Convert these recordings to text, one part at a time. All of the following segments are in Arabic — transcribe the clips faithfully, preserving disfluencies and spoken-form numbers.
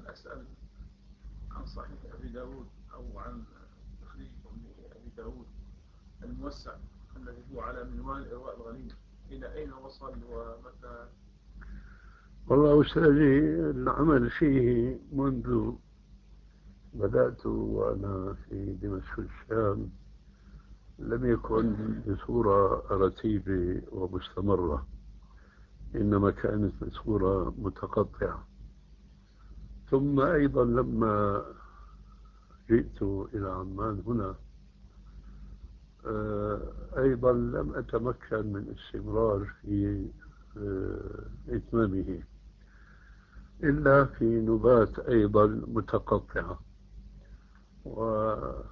أسأل عن صحيح أبي داود أو عن تخريج أبي داود الموسع الذي هو على منوال إرواء الغليل، إلى أين وصل ومتى؟ والله أستاذي العمل فيه منذ بدأت وأنا في دمشق الشام لم يكن بصورة رتيبة ومستمرة، إنما كانت بصورة متقطعة. ثم أيضا لما جئت إلى عمان هنا أيضا لم أتمكن من استمرار في إتمامه إلا في نبات أيضا متقطعة. والواقع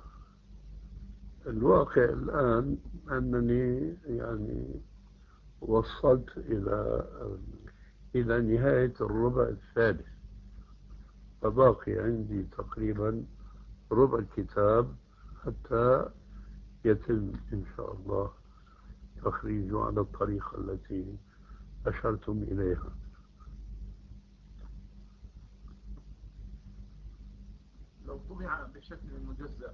الآن أنني يعني وصلت إلى إلى نهاية الربع الثالث، فباقي عندي تقريبا ربع الكتاب حتى يتم إن شاء الله تخريجه على الطريقة التي أشرتم إليها. لو طبع بشكل مجزأ؟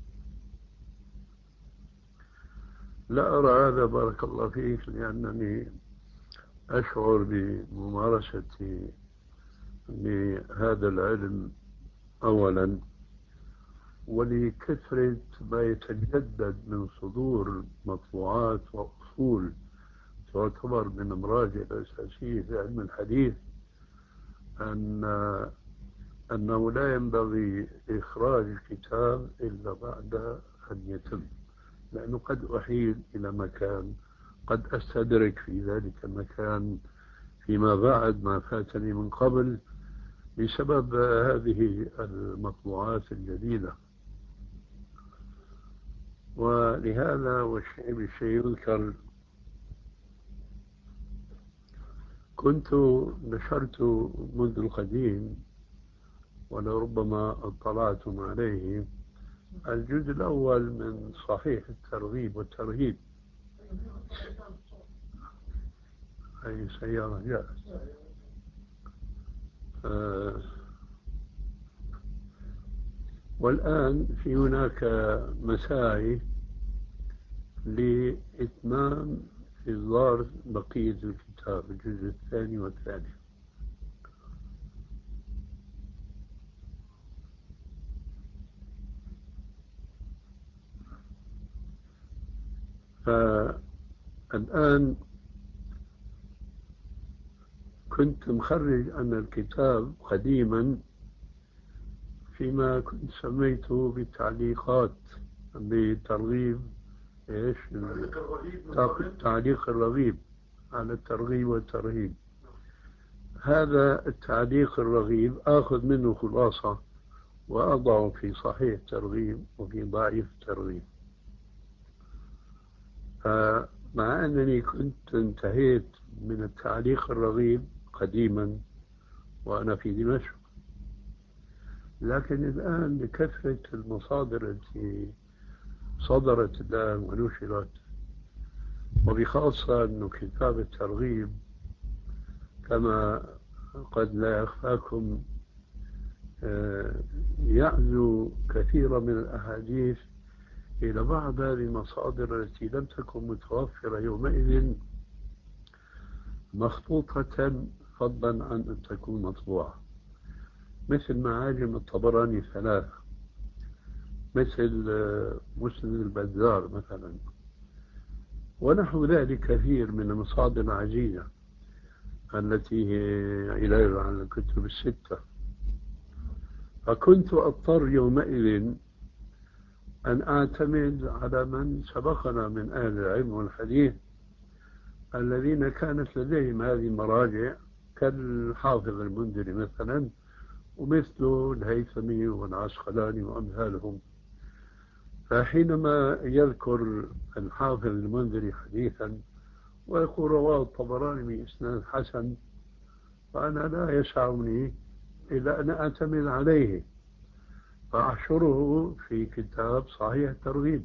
لا أرى هذا بارك الله فيك، لأنني أشعر بممارستي لهذا العلم أولا، ولكثرة ما يتجدد من صدور مطبوعات وأصول تعتبر من المراجع الأساسية في علم الحديث، أن أنه لا ينبغي إخراج الكتاب إلا بعد أن يتم، لأنه قد أحيل إلى مكان، قد أستدرك في ذلك المكان فيما بعد ما فاتني من قبل بسبب هذه المطبوعات الجديدة. ولهذا والشيء بالشيء يذكر، كنت نشرت منذ القديم ولربما اطلعتم عليه الجزء الأول من صحيح الترغيب والترهيب. أي سيارة جاءت. آه والآن في هناك مساعي لإتمام إصدار بقية الكتاب الجزء الثاني والثالث. فالآن كنت مخرج أن الكتاب قديما فيما كنت سميته بالتعليقات بترغيب إيش؟ تعليق الرغيب على الترغيب والترهيب. هذا التعليق الرغيب آخذ منه خلاصة وأضعه في صحيح الترغيب وفي ضعيف الترغيب. فمع أنني كنت انتهيت من التعليق الرغيب قديما وأنا في دمشق، لكن الآن بكثرة المصادر التي صدرت الآن ونشرت، وبخاصة أنه كتاب الترغيب كما قد لا يخفاكم يعزو كثيرا من الأحاديث إلى بعض هذه المصادر التي لم تكن متوفرة يومئذ مخطوطة، فضلا عن أن تكون مطبوعة، مثل معاجم الطبراني ثلاثة، مثل مسند البزار مثلا، ونحو ذلك كثير من المصادر العزيزة التي هي علاج على الكتب الستة. فكنت أضطر يومئذ أن أعتمد على من سبقنا من أهل العلم والحديث الذين كانت لديهم هذه المراجع، كالحافظ المنذري مثلا، ومثل الهيثمي والعسقلاني وأمثالهم. فحينما يذكر الحافظ المنذري حديثا ويقول رواه الطبراني بإسناد حسن، فأنا لا يسعني إلا أن أعتمد عليه فأحشره في كتاب صحيح الترغيب.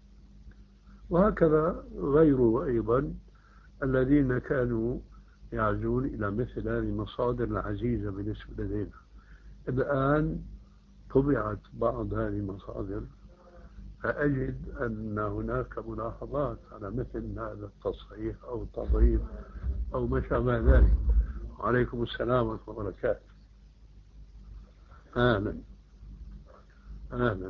وهكذا غيره أيضا الذين كانوا يعزون إلى مثل هذه المصادر العزيزة بالنسبة لدينا. الآن طبعت بعض هذه المصادر، فأجد أن هناك ملاحظات على مثل هذا التصحيح أو التضعيف أو ما شابه ذلك. وعليكم السلام ورحمة الله وبركاته. أهلا أهلا،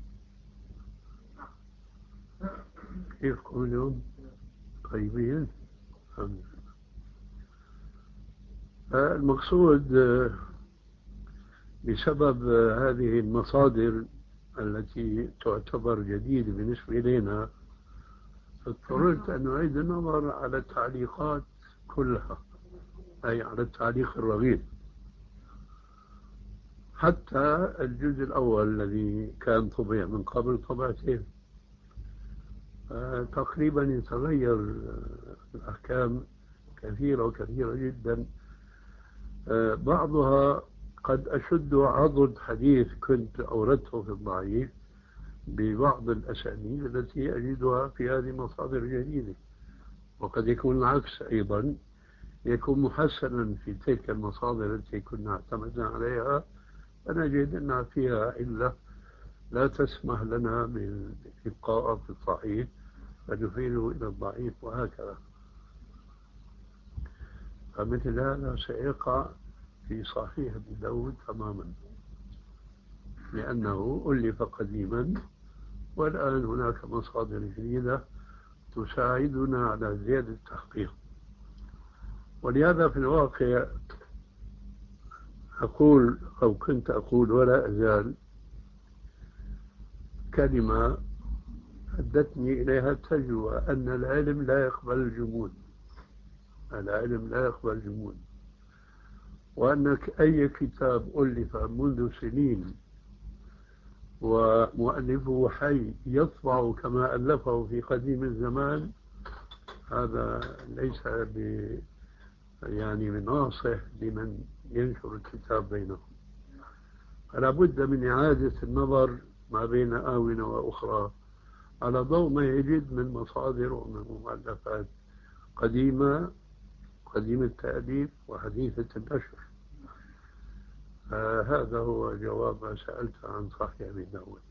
كيفكم اليوم؟ طيبين الحمد لله. المقصود بسبب هذه المصادر التي تعتبر جديدة بالنسبة إلينا، اضطررت أن أعيد النظر على التعليقات كلها، أي على التعليق الرغيف، حتى الجزء الأول الذي كان طبع من قبل طبعتين. تقريبا يتغير الأحكام كثيرة وكثيرة جدا، بعضها قد أشد عضد حديث كنت أوردته في الضعيف ببعض الأسانيد التي أجدها في هذه المصادر الجديدة، وقد يكون العكس أيضا، يكون محسنا في تلك المصادر التي كنا اعتمدنا عليها، فنجد أنها فيها علة لا تسمح لنا بالإبقاء في الصحيح فنفيده إلى الضعيف، وهكذا. فمثل هذا سيقع في صحيح أبي داود تماما، لأنه ألف قديما والآن هناك مصادر جديدة تساعدنا على زيادة التحقيق. ولهذا في الواقع أقول أو كنت أقول ولا أزال كلمة أدتني إليها التجربة، أن العلم لا يقبل الجمود، العلم لا يقبل الجمود، وأنك أي كتاب ألف منذ سنين ومؤلفه حي يطبع كما ألفه في قديم الزمان، هذا ليس ب يعني بناصح لمن ينشر الكتاب بينهم. فلا بد من إعادة النظر ما بين آونة وأخرى على ضوء ما يجد من مصادر ومن مؤلفات قديمة قديم التأليف وحديثة النشر. آه هذا هو جواب ما سألت عن صحيح أبي داود.